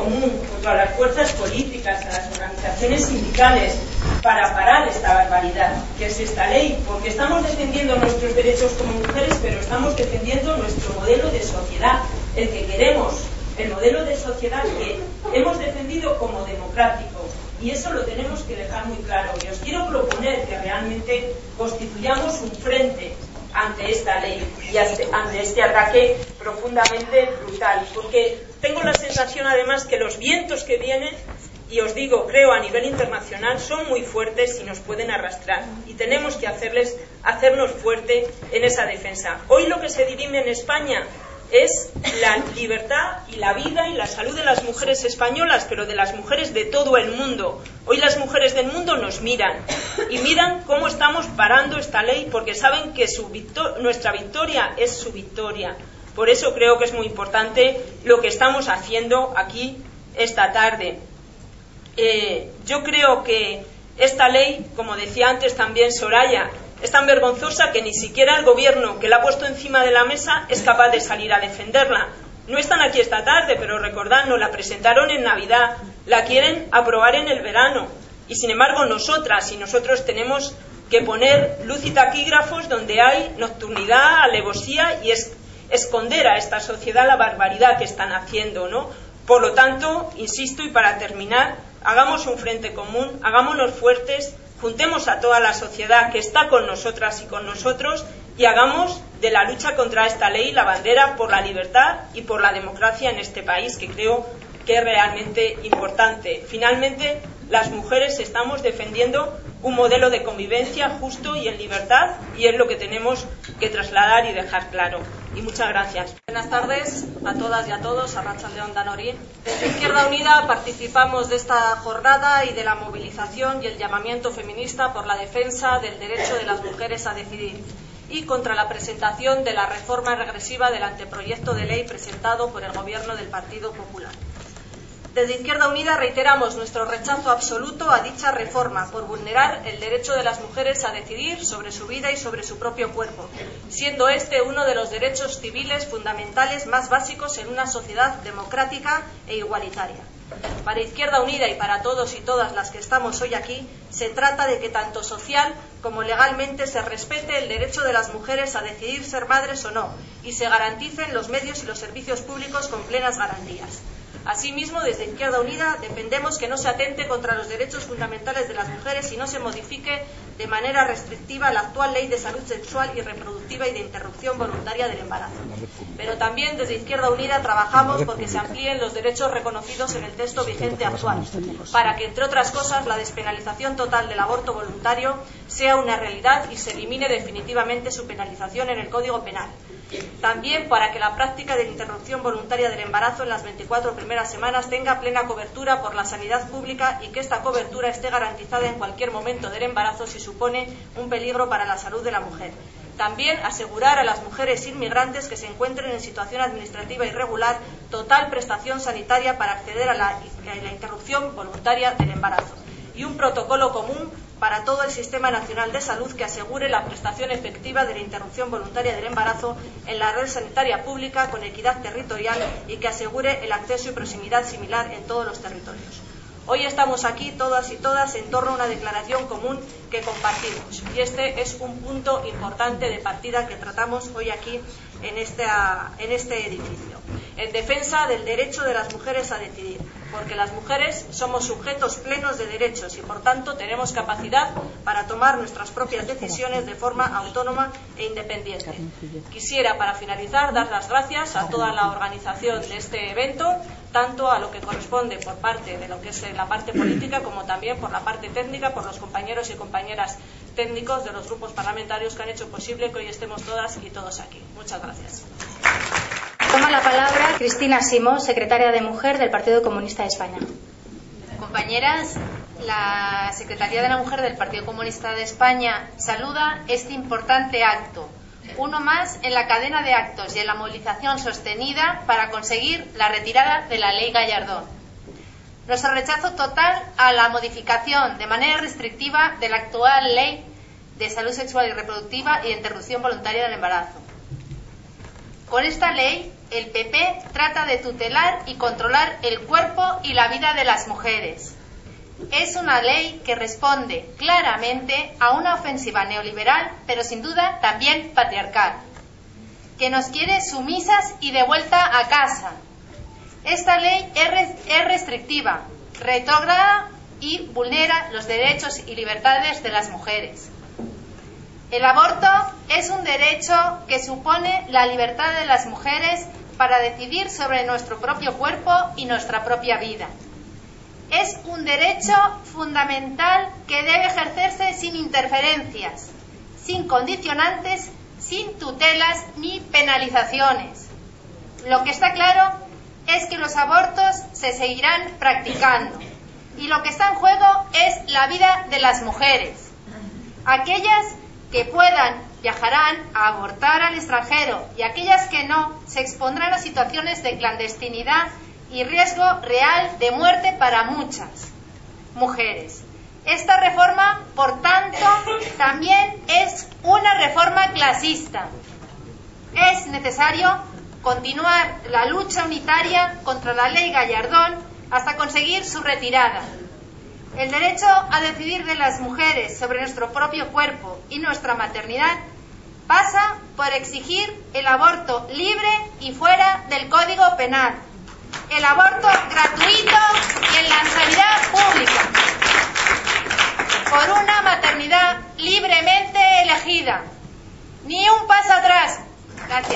común junto a las fuerzas políticas, a las organizaciones sindicales, para parar esta barbaridad que es esta ley, porque estamos defendiendo nuestros derechos como mujeres, pero estamos defendiendo nuestro modelo de sociedad, el que queremos, el modelo de sociedad que hemos defendido como democrático, y eso lo tenemos que dejar muy claro. Y os quiero proponer que realmente constituyamos un frente ante esta ley y ante este ataque profundamente brutal, porque tengo la sensación además que los vientos que vienen, y os digo, creo a nivel internacional, son muy fuertes y nos pueden arrastrar, y tenemos que hacernos fuerte en esa defensa. Hoy lo que se dirime en España es la libertad y la vida y la salud de las mujeres españolas, pero de las mujeres de todo el mundo. Hoy las mujeres del mundo nos miran y miran cómo estamos parando esta ley, porque saben que nuestra victoria es su victoria. Por eso creo que es muy importante lo que estamos haciendo aquí esta tarde. Yo creo que esta ley, como decía antes también Soraya, es tan vergonzosa que ni siquiera el gobierno que la ha puesto encima de la mesa es capaz de salir a defenderla. No están aquí esta tarde, pero recordadnos, la presentaron en Navidad, la quieren aprobar en el verano, y sin embargo nosotras y nosotros tenemos que poner luz y taquígrafos donde hay nocturnidad, alevosía, y esconder a esta sociedad la barbaridad que están haciendo, ¿no? Por lo tanto, insisto, y para terminar, hagamos un frente común, hagámonos fuertes, juntemos a toda la sociedad que está con nosotras y con nosotros, y hagamos de la lucha contra esta ley la bandera por la libertad y por la democracia en este país, que creo que es realmente importante. Finalmente, las mujeres estamos defendiendo un modelo de convivencia justo y en libertad, y es lo que tenemos que trasladar y dejar claro. Y muchas gracias. Buenas tardes a todas y a todos, Arratsaldeon Danori. Desde Izquierda Unida participamos de esta jornada y de la movilización y el llamamiento feminista por la defensa del derecho de las mujeres a decidir y contra la presentación de la reforma regresiva del anteproyecto de ley presentado por el Gobierno del Partido Popular. Desde Izquierda Unida reiteramos nuestro rechazo absoluto a dicha reforma por vulnerar el derecho de las mujeres a decidir sobre su vida y sobre su propio cuerpo, siendo este uno de los derechos civiles fundamentales más básicos en una sociedad democrática e igualitaria. Para Izquierda Unida y para todos y todas las que estamos hoy aquí, se trata de que tanto social como legalmente se respete el derecho de las mujeres a decidir ser madres o no, y se garanticen los medios y los servicios públicos con plenas garantías. Asimismo, desde Izquierda Unida defendemos que no se atente contra los derechos fundamentales de las mujeres y no se modifique de manera restrictiva la actual Ley de Salud Sexual y Reproductiva y de Interrupción Voluntaria del Embarazo. Pero también desde Izquierda Unida trabajamos porque se amplíen los derechos reconocidos en el texto vigente actual, para que, entre otras cosas, la despenalización total del aborto voluntario sea una realidad y se elimine definitivamente su penalización en el Código Penal. También para que la práctica de interrupción voluntaria del embarazo en las 24 primeras semanas tenga plena cobertura por la sanidad pública y que esta cobertura esté garantizada en cualquier momento del embarazo si supone un peligro para la salud de la mujer. También asegurar a las mujeres inmigrantes que se encuentren en situación administrativa irregular total prestación sanitaria para acceder a la interrupción voluntaria del embarazo. Y un protocolo común para todo el Sistema Nacional de Salud que asegure la prestación efectiva de la interrupción voluntaria del embarazo en la red sanitaria pública con equidad territorial y que asegure el acceso y proximidad similar en todos los territorios. Hoy estamos aquí todas y todas en torno a una declaración común que compartimos, y este es un punto importante de partida que tratamos hoy aquí en este edificio, en defensa del derecho de las mujeres a decidir, porque las mujeres somos sujetos plenos de derechos y por tanto tenemos capacidad para tomar nuestras propias decisiones de forma autónoma e independiente. Quisiera, para finalizar, dar las gracias a toda la organización de este evento, tanto a lo que corresponde por parte de lo que es la parte política como también por la parte técnica, por los compañeros y compañeras técnicos de los grupos parlamentarios que han hecho posible que hoy estemos todas y todos aquí. Muchas gracias. Toma la palabra Cristina Simó, secretaria de Mujer del Partido Comunista de España. Compañeras, la Secretaría de la Mujer del Partido Comunista de España saluda este importante acto, uno más en la cadena de actos y en la movilización sostenida para conseguir la retirada de la Ley Gallardón. Nuestro rechazo total a la modificación de manera restrictiva de la actual Ley de Salud Sexual y Reproductiva y de Interrupción Voluntaria del Embarazo. Con esta ley, el PP trata de tutelar y controlar el cuerpo y la vida de las mujeres. Es una ley que responde claramente a una ofensiva neoliberal, pero sin duda también patriarcal, que nos quiere sumisas y de vuelta a casa. Esta ley es restrictiva, retrógrada y vulnera los derechos y libertades de las mujeres. El aborto es un derecho que supone la libertad de las mujeres para decidir sobre nuestro propio cuerpo y nuestra propia vida. Es un derecho fundamental que debe ejercerse sin interferencias, sin condicionantes, sin tutelas ni penalizaciones. Lo que está claro es que los abortos se seguirán practicando y lo que está en juego es la vida de las mujeres. Aquellas que puedan viajarán a abortar al extranjero y aquellas que no se expondrán a situaciones de clandestinidad y riesgo real de muerte para muchas mujeres. Esta reforma, por tanto, también es una reforma clasista. Es necesario continuar la lucha unitaria contra la ley Gallardón hasta conseguir su retirada. El derecho a decidir de las mujeres sobre nuestro propio cuerpo y nuestra maternidad pasa por exigir el aborto libre y fuera del Código Penal, el aborto gratuito y en la sanidad pública, por una maternidad libremente elegida. Ni un paso atrás. Gracias.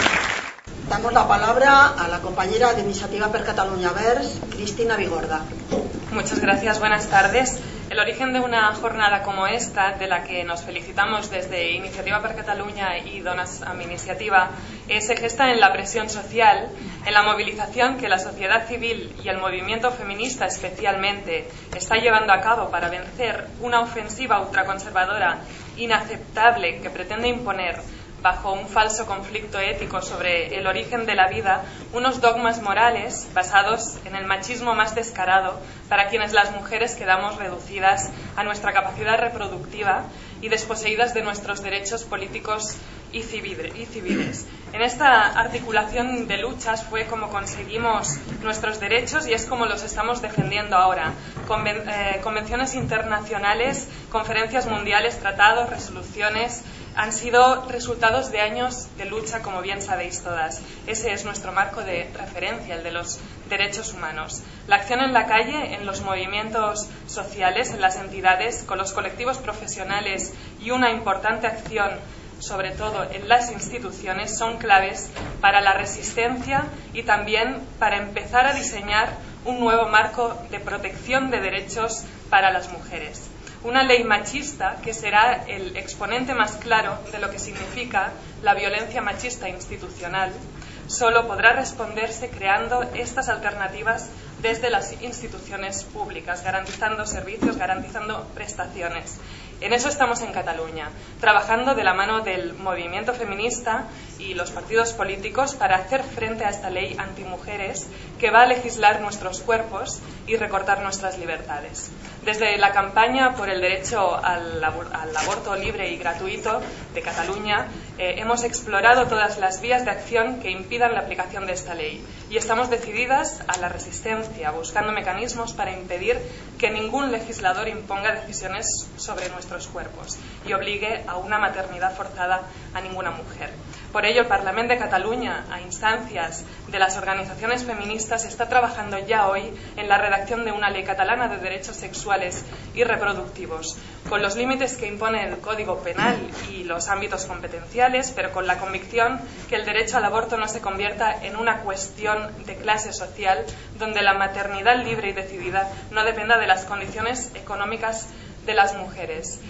Damos la palabra a la compañera de Iniciativa per Catalunya Verds, Cristina Vigorda. Muchas gracias, buenas tardes. El origen de una jornada como esta, de la que nos felicitamos desde Iniciativa per Catalunya y Dones amb Iniciativa, se gesta en la presión social, en la movilización que la sociedad civil y el movimiento feminista especialmente está llevando a cabo para vencer una ofensiva ultraconservadora inaceptable que pretende imponer, bajo un falso conflicto ético sobre el origen de la vida, unos dogmas morales basados en el machismo más descarado para quienes las mujeres quedamos reducidas a nuestra capacidad reproductiva y desposeídas de nuestros derechos políticos y civiles. En esta articulación de luchas fue como conseguimos nuestros derechos y es como los estamos defendiendo ahora. Convenciones internacionales, conferencias mundiales, tratados, resoluciones han sido resultados de años de lucha, como bien sabéis todas. Ese es nuestro marco de referencia, el de los derechos humanos. La acción en la calle, en los movimientos sociales, en las entidades, con los colectivos profesionales y una importante acción, sobre todo en las instituciones, son claves para la resistencia y también para empezar a diseñar un nuevo marco de protección de derechos para las mujeres. Una ley machista que será el exponente más claro de lo que significa la violencia machista institucional, solo podrá responderse creando estas alternativas desde las instituciones públicas, garantizando servicios, garantizando prestaciones. En eso estamos en Cataluña, trabajando de la mano del movimiento feminista y los partidos políticos para hacer frente a esta ley antimujeres que va a legislar nuestros cuerpos y recortar nuestras libertades. Desde la campaña por el derecho al aborto libre y gratuito de Cataluña hemos explorado todas las vías de acción que impidan la aplicación de esta ley y estamos decididas a la resistencia, buscando mecanismos para impedir que ningún legislador imponga decisiones sobre nuestros cuerpos y obligue a una maternidad forzada a ninguna mujer. Por ello, el Parlament de Cataluña, a instancias de las organizaciones feministas, está trabajando ya hoy en la redacción de una ley catalana de derechos sexuales y reproductivos, con los límites que impone el Código Penal y los ámbitos competenciales, pero con la convicción que el derecho al aborto no se convierta en una cuestión de clase social, donde la maternidad libre y decidida no dependa de las condiciones económicas de las mujeres.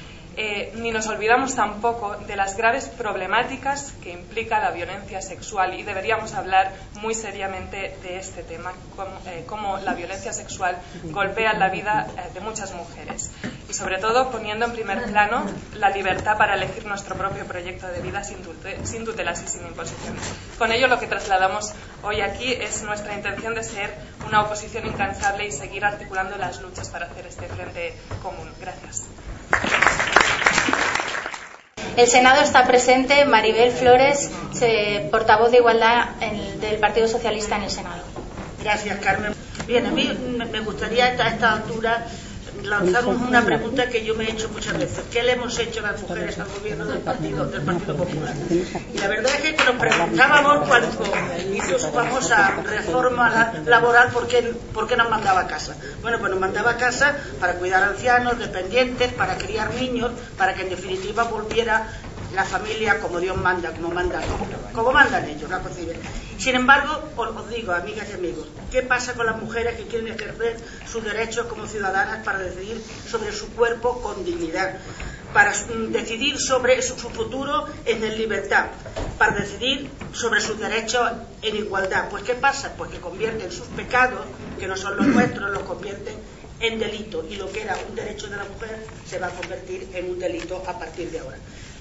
Ni nos olvidamos tampoco de las graves problemáticas que implica la violencia sexual y deberíamos hablar muy seriamente de este tema, cómo la violencia sexual golpea la vida de muchas mujeres y sobre todo poniendo en primer plano la libertad para elegir nuestro propio proyecto de vida sin tutelas y sin imposiciones. Con ello lo que trasladamos hoy aquí es nuestra intención de ser una oposición incansable y seguir articulando las luchas para hacer este frente común. Gracias. El Senado está presente Maribel Flores, portavoz de Igualdad del Partido Socialista en el Senado. Gracias, Carmen. Bien, a mí me gustaría a esta altura lanzar una pregunta que yo me he hecho muchas veces. ¿Qué le hemos hecho las mujeres al gobierno del Partido Popular? Y la verdad es que nos preguntábamos cuando hizo su famosa reforma laboral por qué nos mandaba a casa. Bueno, pues nos mandaba a casa para cuidar a ancianos, dependientes, para criar niños, para que en definitiva volviera la familia como Dios manda, como mandan ellos, la cocina. Sin embargo, os digo, amigas y amigos, ¿qué pasa con las mujeres que quieren ejercer sus derechos como ciudadanas para decidir sobre su cuerpo con dignidad, para decidir sobre su futuro en libertad, para decidir sobre sus derechos en igualdad? Pues ¿qué pasa? Pues que convierten sus pecados, que no son los nuestros, los convierten en delito, y lo que era un derecho de la mujer se va a convertir en un delito a partir de ahora.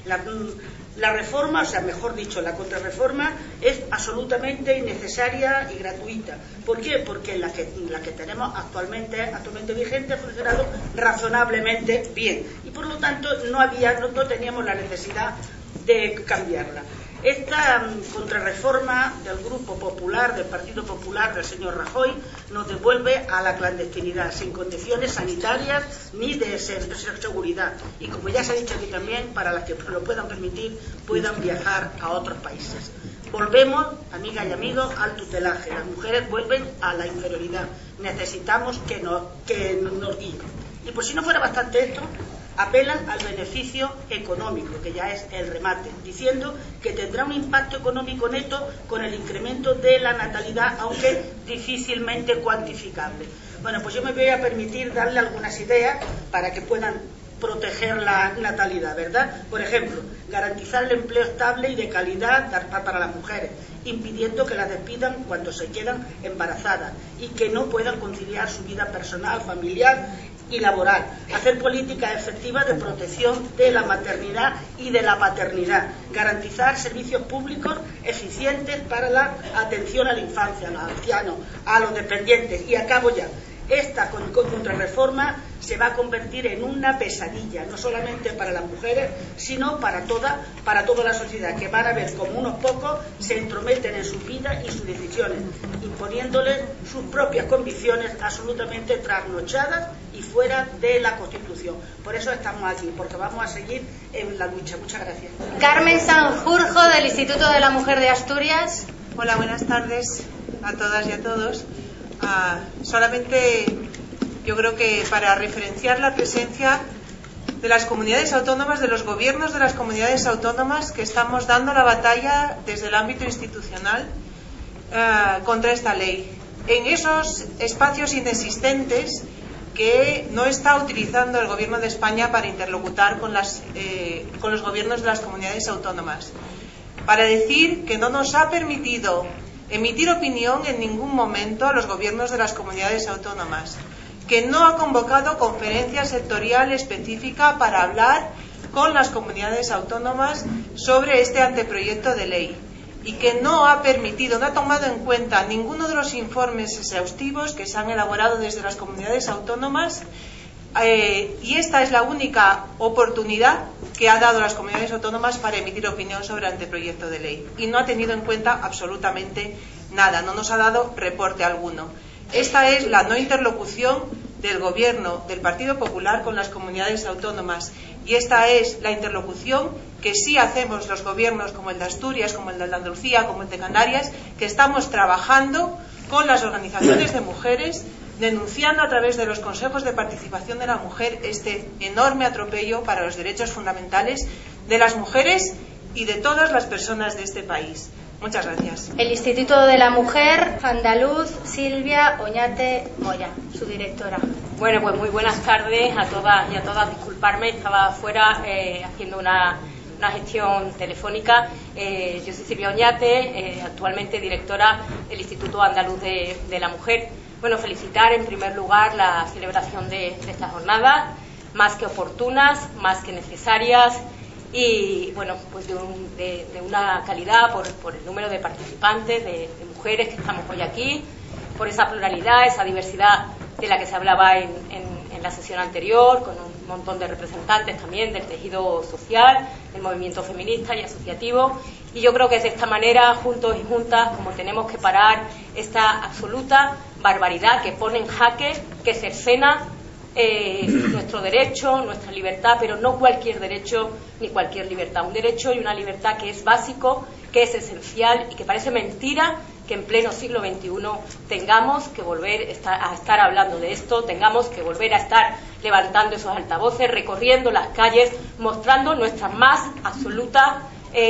La reforma, o sea, mejor dicho, la contrarreforma es absolutamente innecesaria y gratuita. ¿Por qué? Porque la que tenemos actualmente vigente ha funcionado razonablemente bien y por lo tanto no teníamos la necesidad de cambiarla. Esta contrarreforma del Grupo Popular, del Partido Popular, del señor Rajoy, nos devuelve a la clandestinidad, sin condiciones sanitarias ni de seguridad. Y como ya se ha dicho aquí también, para las que lo puedan permitir, puedan viajar a otros países. Volvemos, amigas y amigos, al tutelaje. Las mujeres vuelven a la inferioridad. Necesitamos que nos guíen. Y por si no fuera bastante esto, apelan al beneficio económico, que ya es el remate, diciendo que tendrá un impacto económico neto con el incremento de la natalidad, aunque difícilmente cuantificable. Bueno, pues yo me voy a permitir darle algunas ideas para que puedan proteger la natalidad, ¿verdad? Por ejemplo, garantizar el empleo estable y de calidad para las mujeres, impidiendo que las despidan cuando se quedan embarazadas y que no puedan conciliar su vida personal, familiar y laboral. Hacer políticas efectivas de protección de la maternidad y de la paternidad. Garantizar servicios públicos eficientes para la atención a la infancia, a los ancianos, a los dependientes. Y acabo ya. Esta contrarreforma se va a convertir en una pesadilla, no solamente para las mujeres, sino para toda la sociedad, que van a ver como unos pocos se entrometen en sus vidas y sus decisiones, imponiéndoles sus propias convicciones absolutamente trasnochadas y fuera de la Constitución. Por eso estamos aquí, porque vamos a seguir en la lucha. Muchas gracias. Carmen Sanjurjo, del Instituto de la Mujer de Asturias. Hola, buenas tardes a todas y a todos. Solamente yo creo que para referenciar la presencia de las comunidades autónomas, de los gobiernos de las comunidades autónomas, que estamos dando la batalla desde el ámbito institucional contra esta ley, en esos espacios inexistentes que no está utilizando el Gobierno de España para interlocutar con los gobiernos de las comunidades autónomas, para decir que no nos ha permitido emitir opinión en ningún momento a los gobiernos de las comunidades autónomas, que no ha convocado conferencia sectorial específica para hablar con las comunidades autónomas sobre este anteproyecto de ley y que no ha tomado en cuenta ninguno de los informes exhaustivos que se han elaborado desde las comunidades autónomas. Y esta es la única oportunidad que ha dado las comunidades autónomas para emitir opinión sobre el anteproyecto de ley y no ha tenido en cuenta absolutamente nada, no nos ha dado reporte alguno. Esta es la no interlocución del Gobierno del Partido Popular con las comunidades autónomas y esta es la interlocución que sí hacemos los gobiernos como el de Asturias, como el de Andalucía, como el de Canarias, que estamos trabajando con las organizaciones de mujeres, denunciando a través de los consejos de participación de la mujer este enorme atropello para los derechos fundamentales de las mujeres y de todas las personas de este país. Muchas gracias. El Instituto de la Mujer andaluz, Silvia Oñate Moya, su directora. Bueno, pues muy buenas tardes a todas y a todas. Disculparme, estaba afuera haciendo una gestión telefónica. Yo soy Silvia Oñate, actualmente directora del Instituto Andaluz de la Mujer. Bueno, felicitar en primer lugar la celebración de esta jornada, más que oportunas, más que necesarias y, bueno, pues de una calidad por el número de participantes, de mujeres que estamos hoy aquí, por esa pluralidad, esa diversidad de la que se hablaba en la sesión anterior, con un montón de representantes también del tejido social, del movimiento feminista y asociativo, y yo creo que es de esta manera, juntos y juntas, como tenemos que parar esta absoluta barbaridad que pone en jaque, que cercena nuestro derecho, nuestra libertad, pero no cualquier derecho ni cualquier libertad, un derecho y una libertad que es básico, que es esencial y que parece mentira que en pleno siglo XXI tengamos que volver a estar hablando de esto, tengamos que volver a estar levantando esos altavoces, recorriendo las calles, mostrando nuestra más absoluta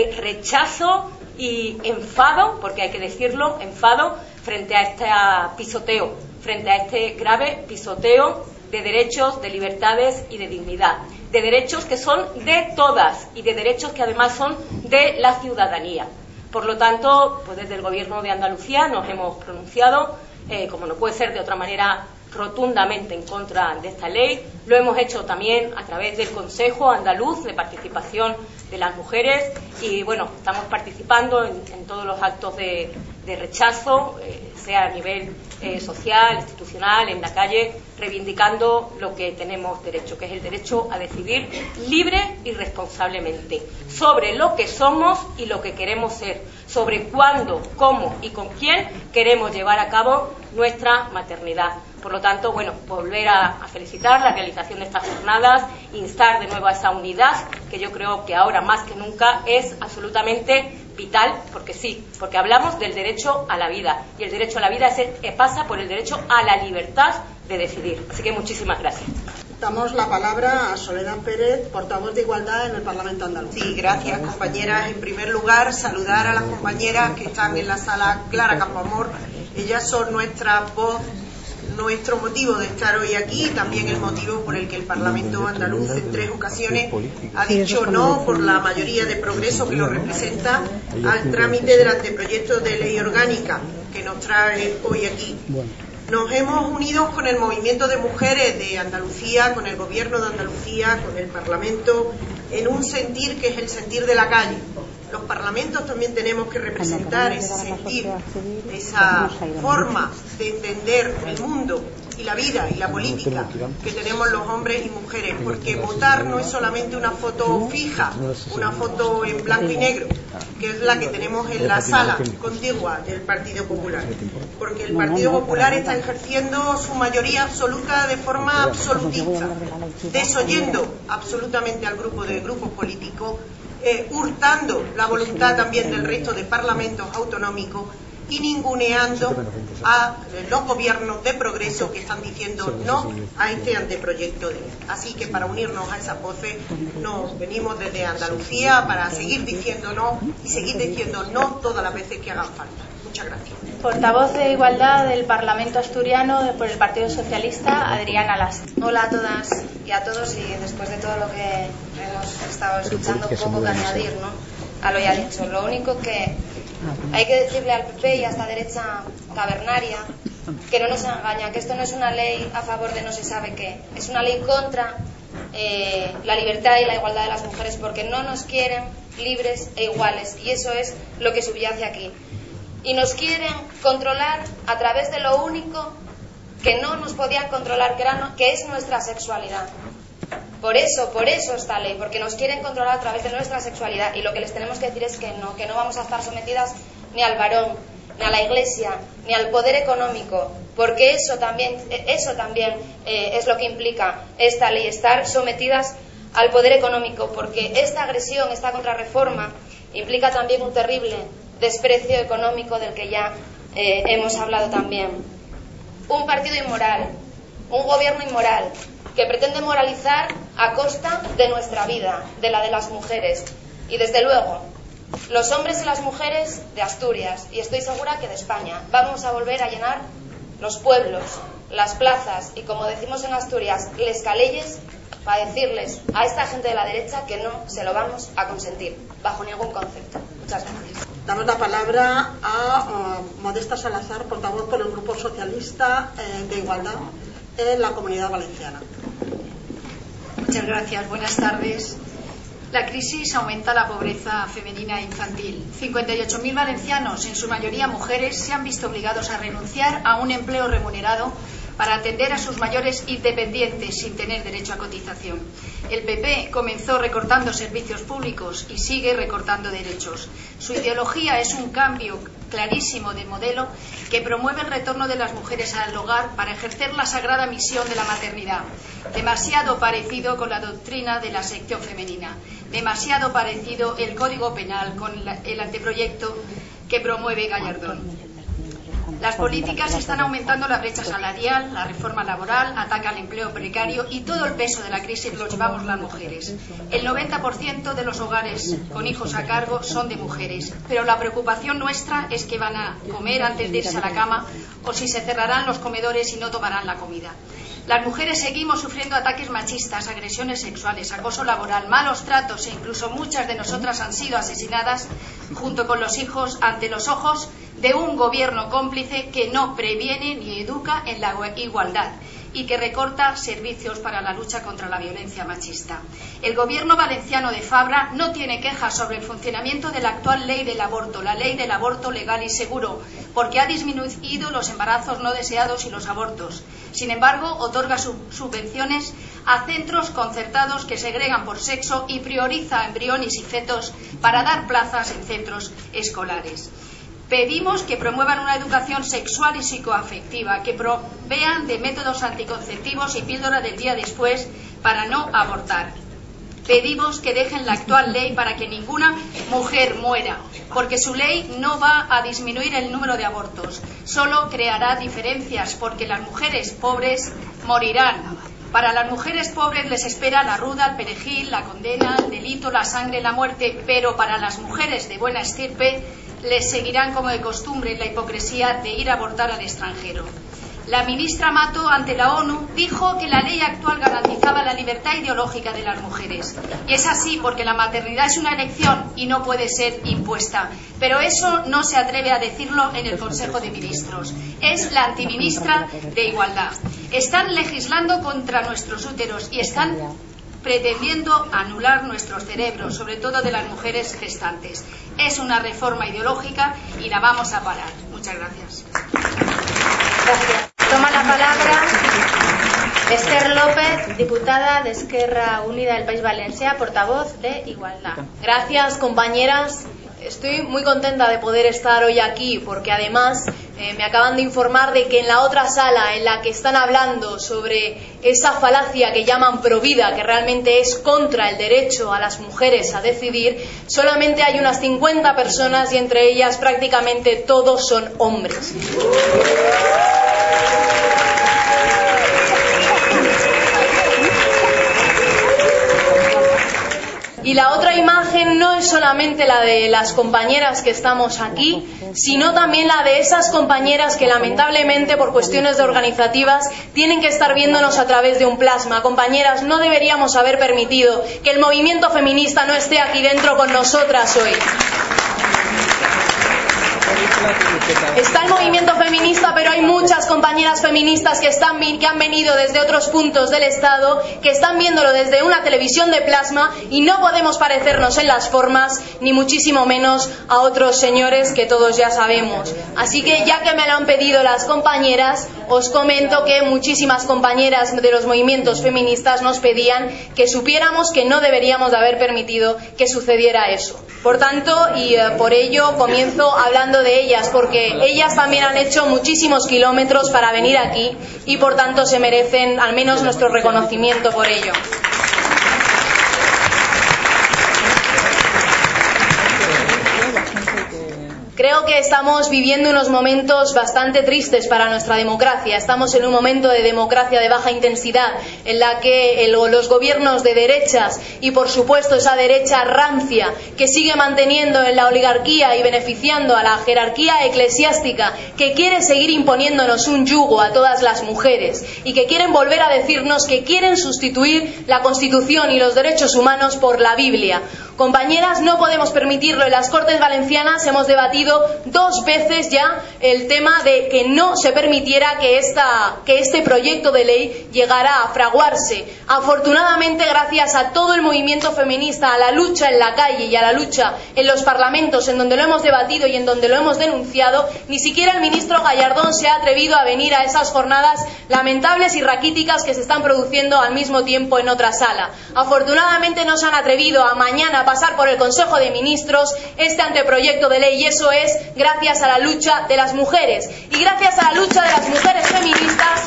rechazo y enfado, porque hay que decirlo, enfado frente a este pisoteo, frente a este grave pisoteo de derechos, de libertades y de dignidad, de derechos que son de todas y de derechos que además son de la ciudadanía. Por lo tanto, pues desde el Gobierno de Andalucía nos hemos pronunciado, como no puede ser de otra manera, rotundamente en contra de esta ley. Lo hemos hecho también a través del Consejo Andaluz de Participación de las Mujeres y, bueno, estamos participando en todos los actos de rechazo, sea a nivel social, institucional, en la calle, reivindicando lo que tenemos derecho, que es el derecho a decidir libre y responsablemente sobre lo que somos y lo que queremos ser, sobre cuándo, cómo y con quién queremos llevar a cabo nuestra maternidad. Por lo tanto, bueno, volver a felicitar la realización de estas jornadas, instar de nuevo a esa unidad, que yo creo que ahora más que nunca es absolutamente vital, porque sí, porque hablamos del derecho a la vida, y el derecho a la vida pasa por el derecho a la libertad de decidir. Así que muchísimas gracias. Damos la palabra a Soledad Pérez, portavoz de Igualdad en el Parlamento andaluz. Sí, gracias, compañeras. En primer lugar, saludar a las compañeras que están en la sala. Clara Campoamor, ellas son nuestra voz, nuestro motivo de estar hoy aquí y también el motivo por el que el Parlamento andaluz en 3 ocasiones ha dicho no por la mayoría de Progreso que lo representa al trámite del anteproyecto de ley orgánica que nos trae hoy aquí. Nos hemos unido con el movimiento de mujeres de Andalucía, con el Gobierno de Andalucía, con el Parlamento, en un sentir que es el sentir de la calle. Los parlamentos también tenemos que representar ese sentir, esa forma de entender el mundo y la vida y la política que tenemos los hombres y mujeres, porque votar no es solamente una foto fija, una foto en blanco y negro, que es la que tenemos en la sala contigua del Partido Popular, porque el Partido Popular está ejerciendo su mayoría absoluta de forma absolutista, desoyendo absolutamente al grupo de grupos políticos, hurtando la voluntad también del resto de parlamentos autonómicos y ninguneando a los gobiernos de Progreso que están diciendo no a este anteproyecto de ley. Así que para unirnos a esas voces nos venimos desde Andalucía para seguir diciendo no y seguir diciendo no todas las veces que hagan falta. Muchas gracias. Portavoz de Igualdad del Parlamento Asturiano por el Partido Socialista, Adriana Las. Hola a todas y a todos, y después de todo lo que hemos estado escuchando, poco que añadir, ¿no?, a lo ya dicho. Lo único que hay que decirle al PP y a esta derecha cavernaria que no nos engaña, que esto no es una ley a favor de no se sabe qué, es una ley contra la libertad y la igualdad de las mujeres, porque no nos quieren libres e iguales, y eso es lo que subyace aquí. Y nos quieren controlar a través de lo único que no nos podían controlar, que es nuestra sexualidad. Por eso esta ley, porque nos quieren controlar a través de nuestra sexualidad, y lo que les tenemos que decir es que no vamos a estar sometidas ni al varón, ni a la Iglesia, ni al poder económico, porque eso también es lo que implica esta ley, estar sometidas al poder económico, porque esta agresión, esta contrarreforma, implica también un terrible desprecio económico del que ya hemos hablado también. Un partido inmoral, un gobierno inmoral, que pretende moralizar a costa de nuestra vida, de la de las mujeres. Y desde luego, los hombres y las mujeres de Asturias, y estoy segura que de España, vamos a volver a llenar los pueblos, las plazas y, como decimos en Asturias, les calelles, para decirles a esta gente de la derecha que no se lo vamos a consentir, bajo ningún concepto. Muchas gracias. Damos la palabra a Modesta Salazar, portavoz por el Grupo Socialista de Igualdad en la Comunidad Valenciana. Muchas gracias. Buenas tardes. La crisis aumenta la pobreza femenina e infantil. 58.000 valencianos, en su mayoría mujeres, se han visto obligados a renunciar a un empleo remunerado para atender a sus mayores independientes sin tener derecho a cotización. El PP comenzó recortando servicios públicos y sigue recortando derechos. Su ideología es un cambio clarísimo de modelo que promueve el retorno de las mujeres al hogar para ejercer la sagrada misión de la maternidad, demasiado parecido con la doctrina de la sección femenina, demasiado parecido el Código Penal con el anteproyecto que promueve Gallardón. Las políticas están aumentando la brecha salarial, la reforma laboral, ataca al empleo precario y todo el peso de la crisis lo llevamos las mujeres. El 90% de los hogares con hijos a cargo son de mujeres, pero la preocupación nuestra es que van a comer antes de irse a la cama o si se cerrarán los comedores y no tomarán la comida. Las mujeres seguimos sufriendo ataques machistas, agresiones sexuales, acoso laboral, malos tratos e incluso muchas de nosotras han sido asesinadas junto con los hijos ante los ojos de un gobierno cómplice que no previene ni educa en la igualdad y que recorta servicios para la lucha contra la violencia machista. El gobierno valenciano de Fabra no tiene quejas sobre el funcionamiento de la actual ley del aborto, la ley del aborto legal y seguro, porque ha disminuido los embarazos no deseados y los abortos. Sin embargo, otorga subvenciones a centros concertados que segregan por sexo y prioriza embriones y fetos para dar plazas en centros escolares. Pedimos que promuevan una educación sexual y psicoafectiva, que provean de métodos anticonceptivos y píldora del día después para no abortar. Pedimos que dejen la actual ley para que ninguna mujer muera, porque su ley no va a disminuir el número de abortos, solo creará diferencias, porque las mujeres pobres morirán. Para las mujeres pobres les espera la ruda, el perejil, la condena, el delito, la sangre, la muerte, pero para las mujeres de buena estirpe les seguirán como de costumbre la hipocresía de ir a abortar al extranjero. La ministra Mato, ante la ONU, dijo que la ley actual garantizaba la libertad ideológica de las mujeres. Y es así porque la maternidad es una elección y no puede ser impuesta. Pero eso no se atreve a decirlo en el Consejo de Ministros. Es la antiministra de Igualdad. Están legislando contra nuestros úteros y están pretendiendo anular nuestros cerebros, sobre todo de las mujeres gestantes. Es una reforma ideológica y la vamos a parar. Muchas gracias. Gracias. Toma la palabra Esther López, diputada de Esquerra Unida del País Valencià, portavoz de Igualdad. Gracias, compañeras. Estoy muy contenta de poder estar hoy aquí porque además me acaban de informar de que en la otra sala en la que están hablando sobre esa falacia que llaman provida, que realmente es contra el derecho a las mujeres a decidir, solamente hay unas 50 personas y entre ellas prácticamente todos son hombres. Y la otra imagen no es solamente la de las compañeras que estamos aquí, sino también la de esas compañeras que lamentablemente por cuestiones organizativas tienen que estar viéndonos a través de un plasma. Compañeras, no deberíamos haber permitido que el movimiento feminista no esté aquí dentro con nosotras hoy. Está el movimiento feminista, pero hay muchas compañeras feministas que han venido desde otros puntos del Estado, que están viéndolo desde una televisión de plasma y no podemos parecernos en las formas, ni muchísimo menos a otros señores que todos ya sabemos. Así que ya que me lo han pedido las compañeras, os comento que muchísimas compañeras de los movimientos feministas nos pedían que supiéramos que no deberíamos de haber permitido que sucediera eso. Por tanto, y por ello comienzo hablando de ellas, porque ellas también han hecho muchísimos kilómetros para venir aquí y por tanto se merecen al menos nuestro reconocimiento por ello. Creo que estamos viviendo unos momentos bastante tristes para nuestra democracia. Estamos en un momento de democracia de baja intensidad en la que los gobiernos de derechas y por supuesto esa derecha rancia que sigue manteniendo en la oligarquía y beneficiando a la jerarquía eclesiástica que quiere seguir imponiéndonos un yugo a todas las mujeres y que quieren volver a decirnos que quieren sustituir la Constitución y los derechos humanos por la Biblia. Compañeras, no podemos permitirlo. En las Cortes Valencianas hemos debatido 2 veces ya el tema de que no se permitiera que este proyecto de ley llegara a fraguarse. Afortunadamente, gracias a todo el movimiento feminista, a la lucha en la calle y a la lucha en los parlamentos en donde lo hemos debatido y en donde lo hemos denunciado, ni siquiera el ministro Gallardón se ha atrevido a venir a esas jornadas lamentables y raquíticas que se están produciendo al mismo tiempo en otra sala. Afortunadamente no se han atrevido a mañana pasar por el Consejo de Ministros este anteproyecto de ley, y eso es gracias a la lucha de las mujeres. Y gracias a la lucha de las mujeres feministas,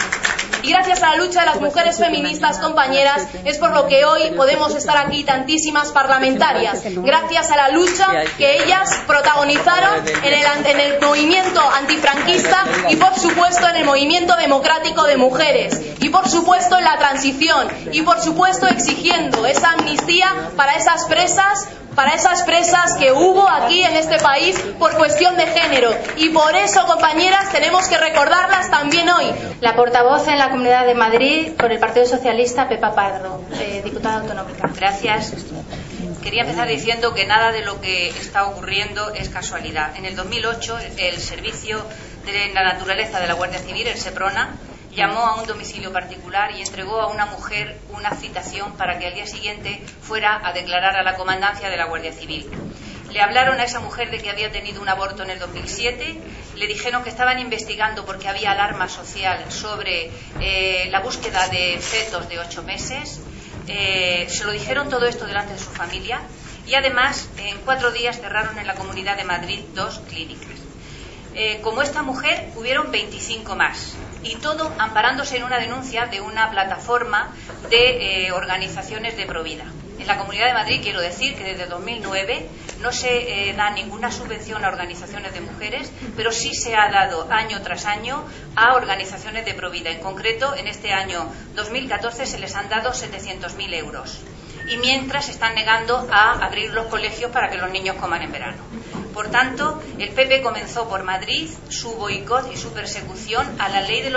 compañeras, es por lo que hoy podemos estar aquí tantísimas parlamentarias, gracias a la lucha que ellas protagonizaron en el movimiento antifranquista y, por supuesto, en el movimiento democrático de mujeres, y por supuesto en la transición, y por supuesto exigiendo esa amnistía para esas presas que hubo aquí en este país por cuestión de género. Y por eso, compañeras, tenemos que recordarlas también hoy. La portavoz en la Comunidad de Madrid por el Partido Socialista, Pepa Pardo, diputada autonómica. Gracias. Quería empezar diciendo que nada de lo que está ocurriendo es casualidad. En el 2008, el Servicio de la Naturaleza de la Guardia Civil, el SEPRONA, llamó a un domicilio particular y entregó a una mujer una citación para que al día siguiente fuera a declarar a la comandancia de la Guardia Civil. Le hablaron a esa mujer de que había tenido un aborto en el 2007, le dijeron que estaban investigando porque había alarma social sobre la búsqueda de fetos de 8 meses, se lo dijeron todo esto delante de su familia y además en 4 días cerraron en la Comunidad de Madrid 2 clínicas. Como esta mujer hubieron 25 más, y todo amparándose en una denuncia de una plataforma de organizaciones de provida. En la Comunidad de Madrid quiero decir que desde 2009 no se da ninguna subvención a organizaciones de mujeres, pero sí se ha dado año tras año a organizaciones de provida. En concreto, en este año 2014 se les han dado 700.000 euros. Y mientras se están negando a abrir los colegios para que los niños coman en verano. Por tanto, el PP comenzó por Madrid su boicot y su persecución a la ley del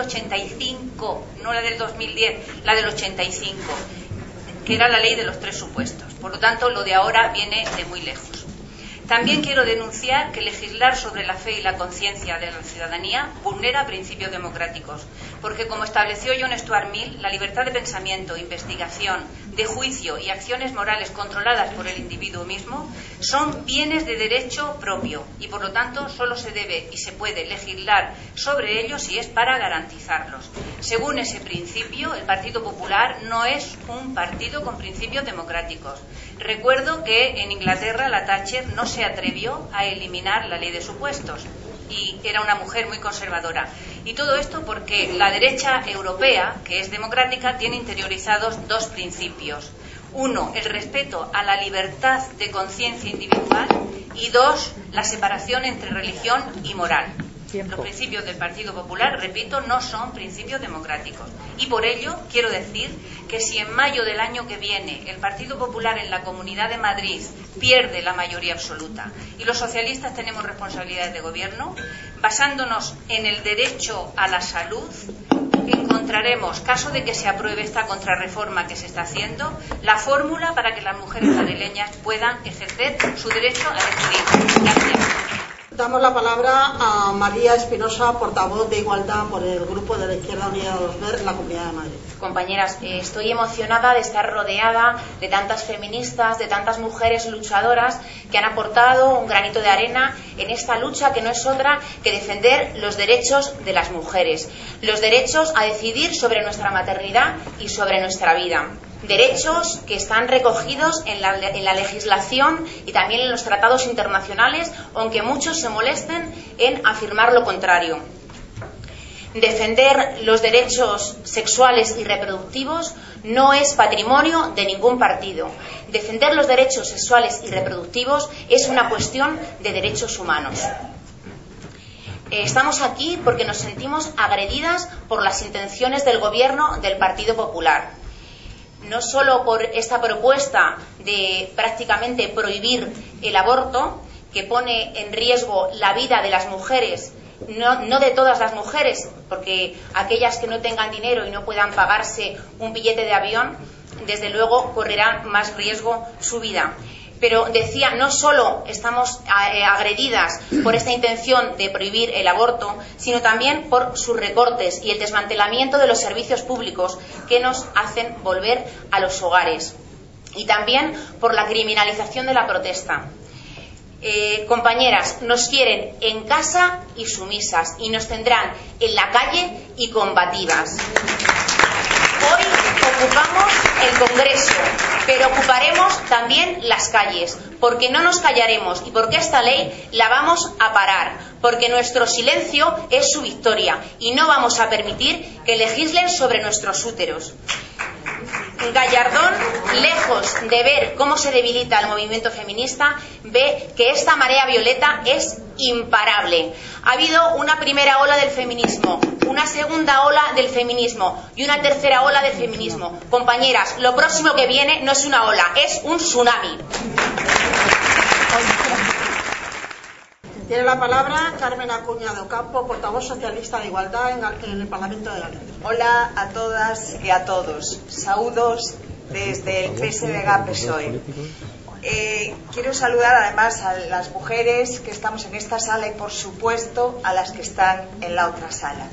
85, no la del 2010, la del 85, que era la ley de los 3 supuestos. Por lo tanto, lo de ahora viene de muy lejos. También quiero denunciar que legislar sobre la fe y la conciencia de la ciudadanía vulnera principios democráticos, porque como estableció John Stuart Mill, la libertad de pensamiento, investigación, de juicio y acciones morales controladas por el individuo mismo son bienes de derecho propio y por lo tanto solo se debe y se puede legislar sobre ellos si es para garantizarlos. Según ese principio, el Partido Popular no es un partido con principios democráticos. Recuerdo que en Inglaterra la Thatcher no se atrevió a eliminar la ley de supuestos y era una mujer muy conservadora. Y todo esto porque la derecha europea, que es democrática, tiene interiorizados 2 principios. 1, el respeto a la libertad de conciencia individual y 2, la separación entre religión y moral. Los principios del Partido Popular, repito, no son principios democráticos. Y por ello quiero decir que si en mayo del año que viene el Partido Popular en la Comunidad de Madrid pierde la mayoría absoluta y los socialistas tenemos responsabilidades de gobierno, basándonos en el derecho a la salud, encontraremos, caso de que se apruebe esta contrarreforma que se está haciendo, la fórmula para que las mujeres madrileñas puedan ejercer su derecho a decidir. Gracias. Damos la palabra a María Espinosa, portavoz de Igualdad por el Grupo de la Izquierda Unida de los Verdes en la Comunidad de Madrid. Compañeras, estoy emocionada de estar rodeada de tantas feministas, de tantas mujeres luchadoras que han aportado un granito de arena en esta lucha que no es otra que defender los derechos de las mujeres, los derechos a decidir sobre nuestra maternidad y sobre nuestra vida. Derechos que están recogidos en la legislación y también en los tratados internacionales, aunque muchos se molesten en afirmar lo contrario. Defender los derechos sexuales y reproductivos no es patrimonio de ningún partido. Defender los derechos sexuales y reproductivos es una cuestión de derechos humanos. Estamos aquí porque nos sentimos agredidas por las intenciones del gobierno del Partido Popular. No solo por esta propuesta de prácticamente prohibir el aborto, que pone en riesgo la vida de las mujeres, no de todas las mujeres, porque aquellas que no tengan dinero y no puedan pagarse un billete de avión, desde luego correrán más riesgo su vida. pero decía, no solo estamos agredidas por esta intención de prohibir el aborto, sino también por sus recortes y el desmantelamiento de los servicios públicos que nos hacen volver a los hogares, y también por la criminalización de la protesta. Compañeras, nos quieren en casa y sumisas, y nos tendrán en la calle y combativas. Hoy ocupamos el Congreso, pero ocuparemos también las calles, porque no nos callaremos y porque esta ley la vamos a parar, porque nuestro silencio es su victoria y no vamos a permitir que legislen sobre nuestros úteros. Gallardón, lejos de ver cómo se debilita el movimiento feminista, ve que esta marea violeta es imparable. Ha habido una primera ola del feminismo, una segunda ola del feminismo y una tercera ola del feminismo. Compañeras, lo próximo que viene no es una ola, es un tsunami. Tiene la palabra Carmen Acuña de Ocampo, portavoz socialista de Igualdad en el Parlamento de Galicia. Hola a todas y a todos. Saludos desde el PSDG-PSOE. Quiero saludar además a las mujeres que estamos en esta sala y, por supuesto, a las que están en la otra sala.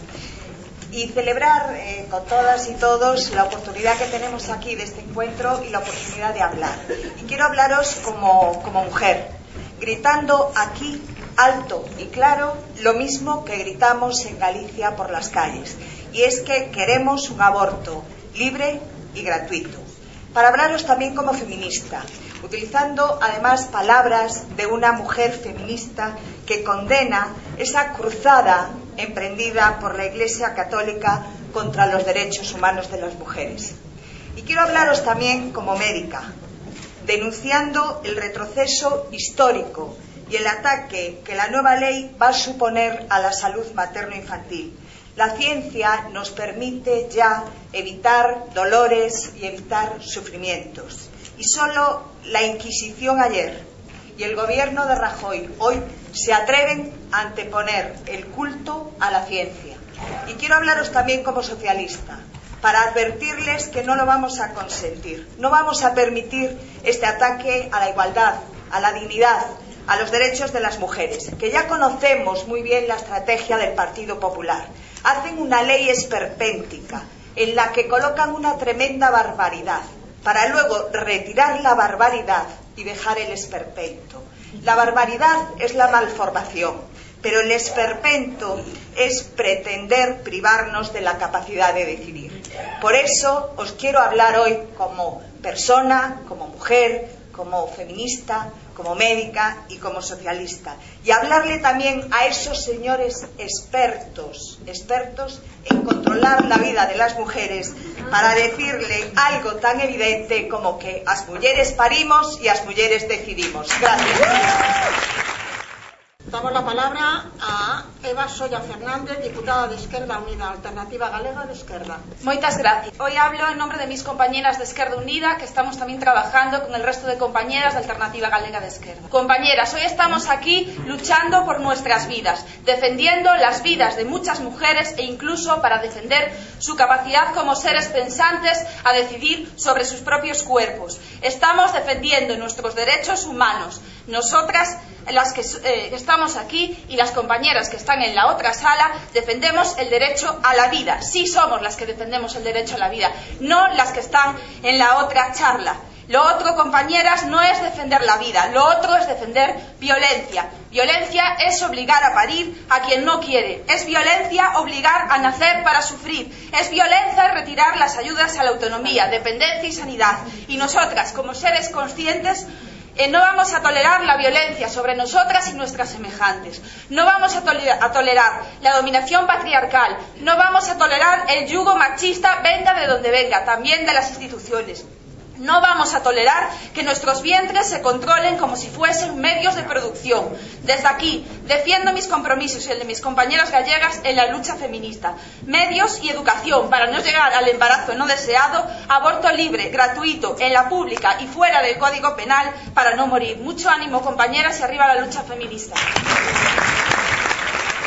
Y celebrar con todas y todos la oportunidad que tenemos aquí de este encuentro y la oportunidad de hablar. Y quiero hablaros como mujer, gritando aquí alto y claro lo mismo que gritamos en Galicia por las calles, y es que queremos un aborto libre y gratuito. Para hablaros también como feminista, utilizando además palabras de una mujer feminista que condena esa cruzada emprendida por la Iglesia Católica contra los derechos humanos de las mujeres. Y quiero hablaros también como médica, denunciando el retroceso histórico y el ataque que la nueva ley va a suponer a la salud materno-infantil. La ciencia nos permite ya evitar dolores y evitar sufrimientos. Y solo la Inquisición ayer y el gobierno de Rajoy hoy se atreven a anteponer el culto a la ciencia. Y quiero hablaros también como socialista, para advertirles que no lo vamos a consentir. No vamos a permitir este ataque a la igualdad, a la dignidad, a los derechos de las mujeres, que ya conocemos muy bien la estrategia del Partido Popular. Hacen una ley esperpéntica en la que colocan una tremenda barbaridad para luego retirar la barbaridad y dejar el esperpento. La barbaridad es la malformación, pero el esperpento es pretender privarnos de la capacidad de decidir. Por eso os quiero hablar hoy como persona, como mujer, como feminista, como médica y como socialista, y hablarle también a esos señores expertos en controlar la vida de las mujeres, para decirle algo tan evidente como que as mulleres parimos y as mulleres decidimos. Gracias. Damos la palabra a Eva Solla Fernández, diputada de Esquerda Unida, Alternativa Galega de Esquerda. Moitas gracias. Hoy hablo en nombre de mis compañeras de Esquerda Unida, que estamos también trabajando con el resto de compañeras de Alternativa Galega de Esquerda. Compañeras, hoy estamos aquí luchando por nuestras vidas, defendiendo las vidas de muchas mujeres e incluso para defender su capacidad como seres pensantes a decidir sobre sus propios cuerpos. Estamos defendiendo nuestros derechos humanos. Nosotras, las que estamos aquí, y las compañeras que están en la otra sala, defendemos el derecho a la vida. Sí somos las que defendemos el derecho a la vida, no las que están en la otra charla. Lo otro, compañeras, no es defender la vida, lo otro es defender violencia. Violencia es obligar a parir a quien no quiere, es violencia obligar a nacer para sufrir, es violencia retirar las ayudas a la autonomía, dependencia y sanidad. Y nosotras, como seres conscientes, no vamos a tolerar la violencia sobre nosotras y nuestras semejantes. No vamos a tolerar la dominación patriarcal. No vamos a tolerar el yugo machista, venga de donde venga, también de las instituciones. No vamos a tolerar que nuestros vientres se controlen como si fuesen medios de producción. Desde aquí defiendo mis compromisos y el de mis compañeras gallegas en la lucha feminista. Medios y educación para no llegar al embarazo no deseado, aborto libre, gratuito, en la pública y fuera del Código Penal para no morir. Mucho ánimo, compañeras, y arriba la lucha feminista.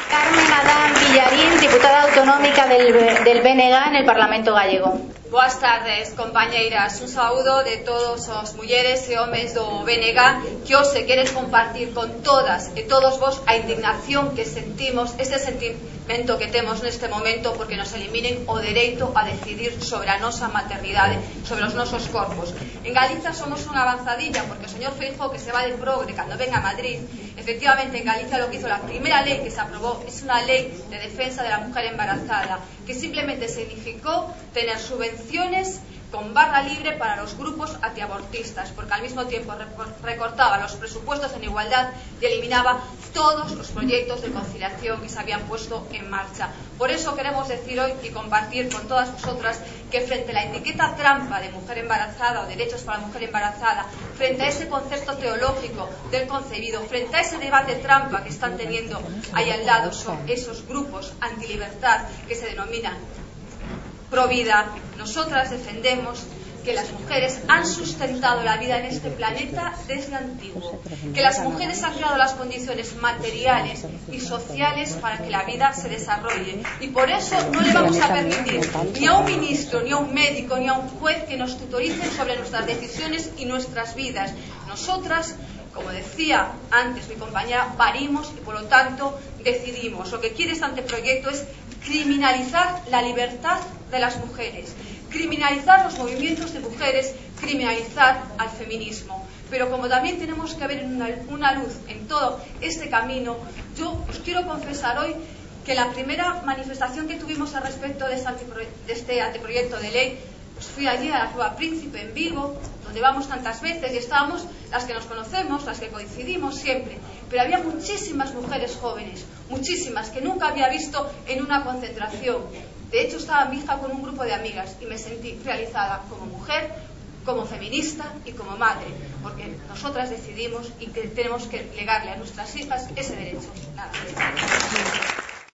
Carmen Adán Villarín, diputada autonómica del BNG en el Parlamento Gallego. Boas tardes, compañeiras. Un saúdo de todos os mulleres e homes do BNG que hoxe queren compartir con todas e todos vos a indignación que sentimos, ese sentimento que temos neste momento porque nos eliminen o dereito a decidir sobre a nosa maternidade, sobre os nosos corpos. En Galicia somos unha avanzadilla porque o señor Feijóo, que se va de progre cando ven a Madrid, efectivamente en Galicia lo que hizo la primera ley que se aprobó es una ley de defensa de la mujer embarazada que simplemente significó tener subvenciones con barra libre para los grupos antiabortistas, porque al mismo tiempo recortaba los presupuestos en igualdad y eliminaba todos los proyectos de conciliación que se habían puesto en marcha. Por eso queremos decir hoy y compartir con todas vosotras que frente a la etiqueta trampa de mujer embarazada o derechos para la mujer embarazada, frente a ese concepto teológico del concebido, frente a ese debate trampa que están teniendo ahí al lado son esos grupos antilibertad que se denominan Provida, nosotras defendemos que las mujeres han sustentado la vida en este planeta desde antiguo, que las mujeres han creado las condiciones materiales y sociales para que la vida se desarrolle y por eso no le vamos a permitir ni a un ministro, ni a un médico, ni a un juez que nos tutoricen sobre nuestras decisiones y nuestras vidas. Nosotras, como decía antes mi compañera, parimos y por lo tanto decidimos. Lo que quiere este anteproyecto es criminalizar la libertad de las mujeres, criminalizar los movimientos de mujeres, criminalizar al feminismo. Pero como también tenemos que ver una luz en todo este camino, yo os quiero confesar hoy que la primera manifestación que tuvimos al respecto de este anteproyecto de ley, pues fui allí a la Rúa Príncipe en Vigo, donde vamos tantas veces y estábamos las que nos conocemos, las que coincidimos siempre, pero había muchísimas mujeres jóvenes, muchísimas que nunca había visto en una concentración. De hecho estaba mi hija con un grupo de amigas y me sentí realizada como mujer, como feminista y como madre, porque nosotras decidimos y que tenemos que legarle a nuestras hijas ese derecho. Nada.